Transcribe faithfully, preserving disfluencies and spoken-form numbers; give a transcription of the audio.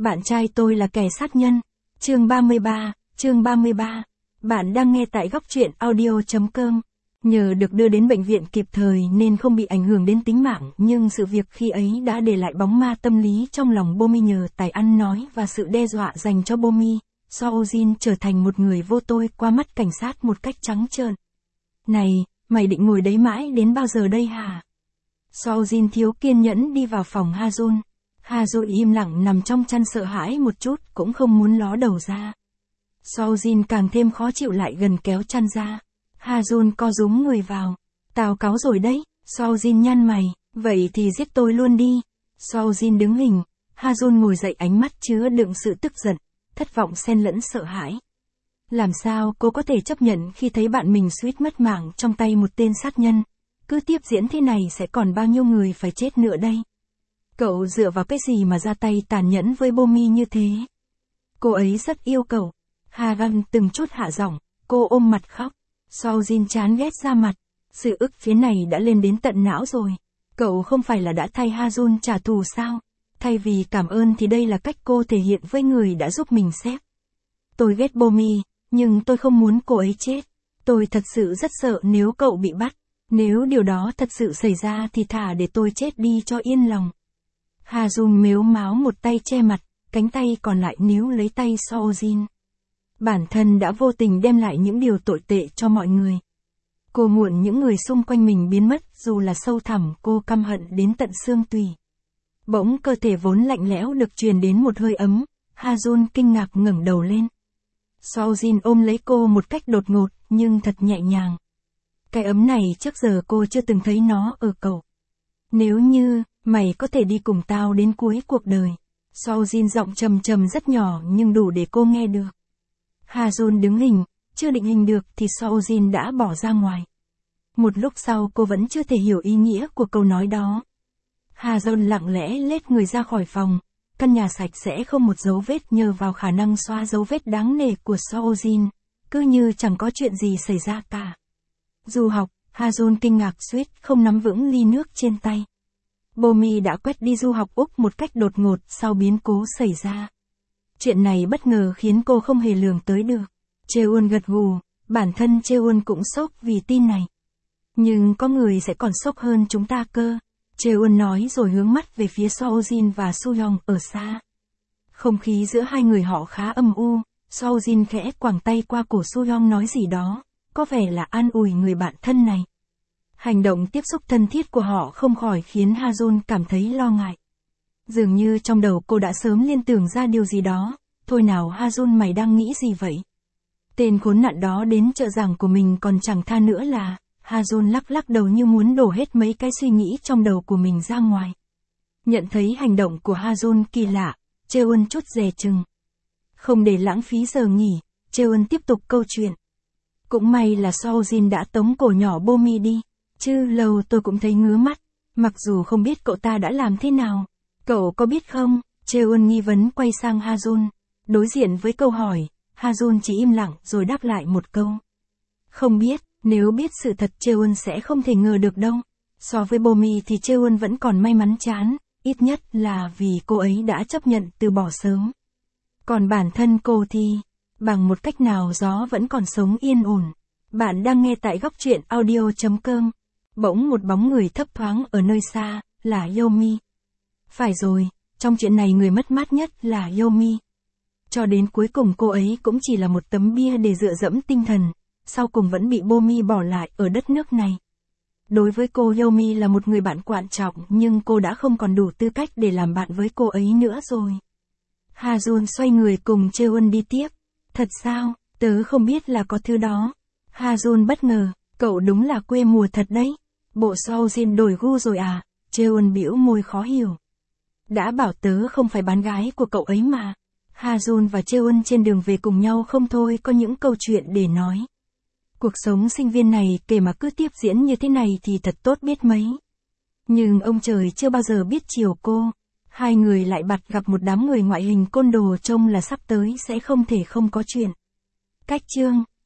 Bạn trai tôi là kẻ sát nhân. Chương ba mươi ba, chương ba mươi ba. Bạn đang nghe tại góc truyện audio.com. Nhờ được đưa đến bệnh viện kịp thời nên không bị ảnh hưởng đến tính mạng, nhưng sự việc khi ấy đã để lại bóng ma tâm lý trong lòng Bomi nhờ tài ăn nói và sự đe dọa dành cho Bomi. Soojin trở thành một người vô tội qua mắt cảnh sát một cách trắng trợn. Này, mày định ngồi đấy mãi đến bao giờ đây hả? Soojin thiếu kiên nhẫn đi vào phòng Ha-jun. Ha-jun im lặng nằm trong chăn sợ hãi một chút, cũng không muốn ló đầu ra. Soojin càng thêm khó chịu lại gần kéo chăn ra. Ha-jun co rúm người vào. Tao cáu rồi đấy. Soojin nhăn mày. Vậy thì giết tôi luôn đi. Soojin đứng hình. Ha-jun ngồi dậy, ánh mắt chứa đựng sự tức giận, thất vọng xen lẫn sợ hãi. Làm sao cô có thể chấp nhận khi thấy bạn mình suýt mất mạng trong tay một tên sát nhân? Cứ tiếp diễn thế này sẽ còn bao nhiêu người phải chết nữa đây? Cậu dựa vào cái gì mà ra tay tàn nhẫn với Bomi như thế? Cô ấy rất yêu cậu. Ha-gan từng chút hạ giọng, cô ôm mặt khóc. Soojin chán ghét ra mặt. Sự ức phía này đã lên đến tận não rồi. Cậu không phải là đã thay Ha-jun trả thù sao? Thay vì cảm ơn thì đây là cách cô thể hiện với người đã giúp mình xếp. Tôi ghét Bomi, nhưng tôi không muốn cô ấy chết. Tôi thật sự rất sợ nếu cậu bị bắt. Nếu điều đó thật sự xảy ra thì thả để tôi chết đi cho yên lòng. Ha-jun mếu máo một tay che mặt, cánh tay còn lại níu lấy tay Soojin. Bản thân đã vô tình đem lại những điều tồi tệ cho mọi người. Cô muốn những người xung quanh mình biến mất, dù là sâu thẳm cô căm hận đến tận xương tủy. Bỗng cơ thể vốn lạnh lẽo được truyền đến một hơi ấm. Ha-jun kinh ngạc ngẩng đầu lên. Soojin ôm lấy cô một cách đột ngột, nhưng thật nhẹ nhàng. Cái ấm này trước giờ cô chưa từng thấy nó ở cậu. Nếu như, mày có thể đi cùng tao đến cuối cuộc đời. Soojin giọng trầm trầm rất nhỏ nhưng đủ để cô nghe được. Ha-jun đứng hình, chưa định hình được thì Soojin đã bỏ ra ngoài. Một lúc sau cô vẫn chưa thể hiểu ý nghĩa của câu nói đó. Ha-jun lặng lẽ lết người ra khỏi phòng. Căn nhà sạch sẽ không một dấu vết nhờ vào khả năng xóa dấu vết đáng nể của Soojin. Cứ như chẳng có chuyện gì xảy ra cả. Du học, Ha-jun kinh ngạc suýt không nắm vững ly nước trên tay. Bomi đã quét đi du học Úc một cách đột ngột sau biến cố xảy ra. Chuyện này bất ngờ khiến cô không hề lường tới được. Cheon gật gù, bản thân Cheon cũng sốc vì tin này. Nhưng có người sẽ còn sốc hơn chúng ta cơ. Cheon nói rồi hướng mắt về phía Soojin và Soo-young ở xa. Không khí giữa hai người họ khá âm u. Soojin khẽ quàng tay qua cổ Soo-young nói gì đó, có vẻ là an ủi người bạn thân này. Hành động tiếp xúc thân thiết của họ không khỏi khiến Ha-jun cảm thấy lo ngại. Dường như trong đầu cô đã sớm liên tưởng ra điều gì đó. Thôi nào Ha-jun, mày đang nghĩ gì vậy? Tên khốn nạn đó đến trợ giảng của mình còn chẳng tha nữa là... Ha-jun lắc lắc đầu như muốn đổ hết mấy cái suy nghĩ trong đầu của mình ra ngoài. Nhận thấy hành động của Ha-jun kỳ lạ, Cheon chút dè chừng. Không để lãng phí giờ nghỉ, Cheon tiếp tục câu chuyện. Cũng may là Soojin đã tống cổ nhỏ Bomi đi. Chứ lâu tôi cũng thấy ngứa mắt. Mặc dù không biết cậu ta đã làm thế nào. Cậu có biết không? Cheon nghi vấn quay sang Ha-jun. Đối diện với câu hỏi, Ha-jun chỉ im lặng rồi đáp lại một câu. Không biết. Nếu biết sự thật Cheon sẽ không thể ngờ được đâu. So với Bomi thì Cheon vẫn còn may mắn chán, ít nhất là vì cô ấy đã chấp nhận từ bỏ sớm. Còn bản thân cô thì, bằng một cách nào gió vẫn còn sống yên ổn. Bạn đang nghe tại góc truyện audio.com. Bỗng một bóng người thấp thoáng ở nơi xa, là Yomi. Phải rồi, trong chuyện này người mất mát nhất là Yomi. Cho đến cuối cùng cô ấy cũng chỉ là một tấm bia để dựa dẫm tinh thần. Sau cùng vẫn bị Bomi bỏ lại ở đất nước này. Đối với cô, Yomi là một người bạn quan trọng, nhưng cô đã không còn đủ tư cách để làm bạn với cô ấy nữa rồi. Ha-jun xoay người cùng Cheon đi tiếp. Thật sao? Tớ không biết là có thứ đó. Ha-jun bất ngờ, cậu đúng là quê mùa thật đấy. Bộ Soojin đổi gu rồi à? Cheon bĩu môi khó hiểu. Đã bảo tớ không phải bán gái của cậu ấy mà. Ha-jun và Cheon trên đường về cùng nhau không thôi có những câu chuyện để nói. Cuộc sống sinh viên này kể mà cứ tiếp diễn như thế này thì thật tốt biết mấy. Nhưng ông trời chưa bao giờ biết chiều cô. Hai người lại bặt gặp một đám người ngoại hình côn đồ trông là sắp tới sẽ không thể không có chuyện. Cách chương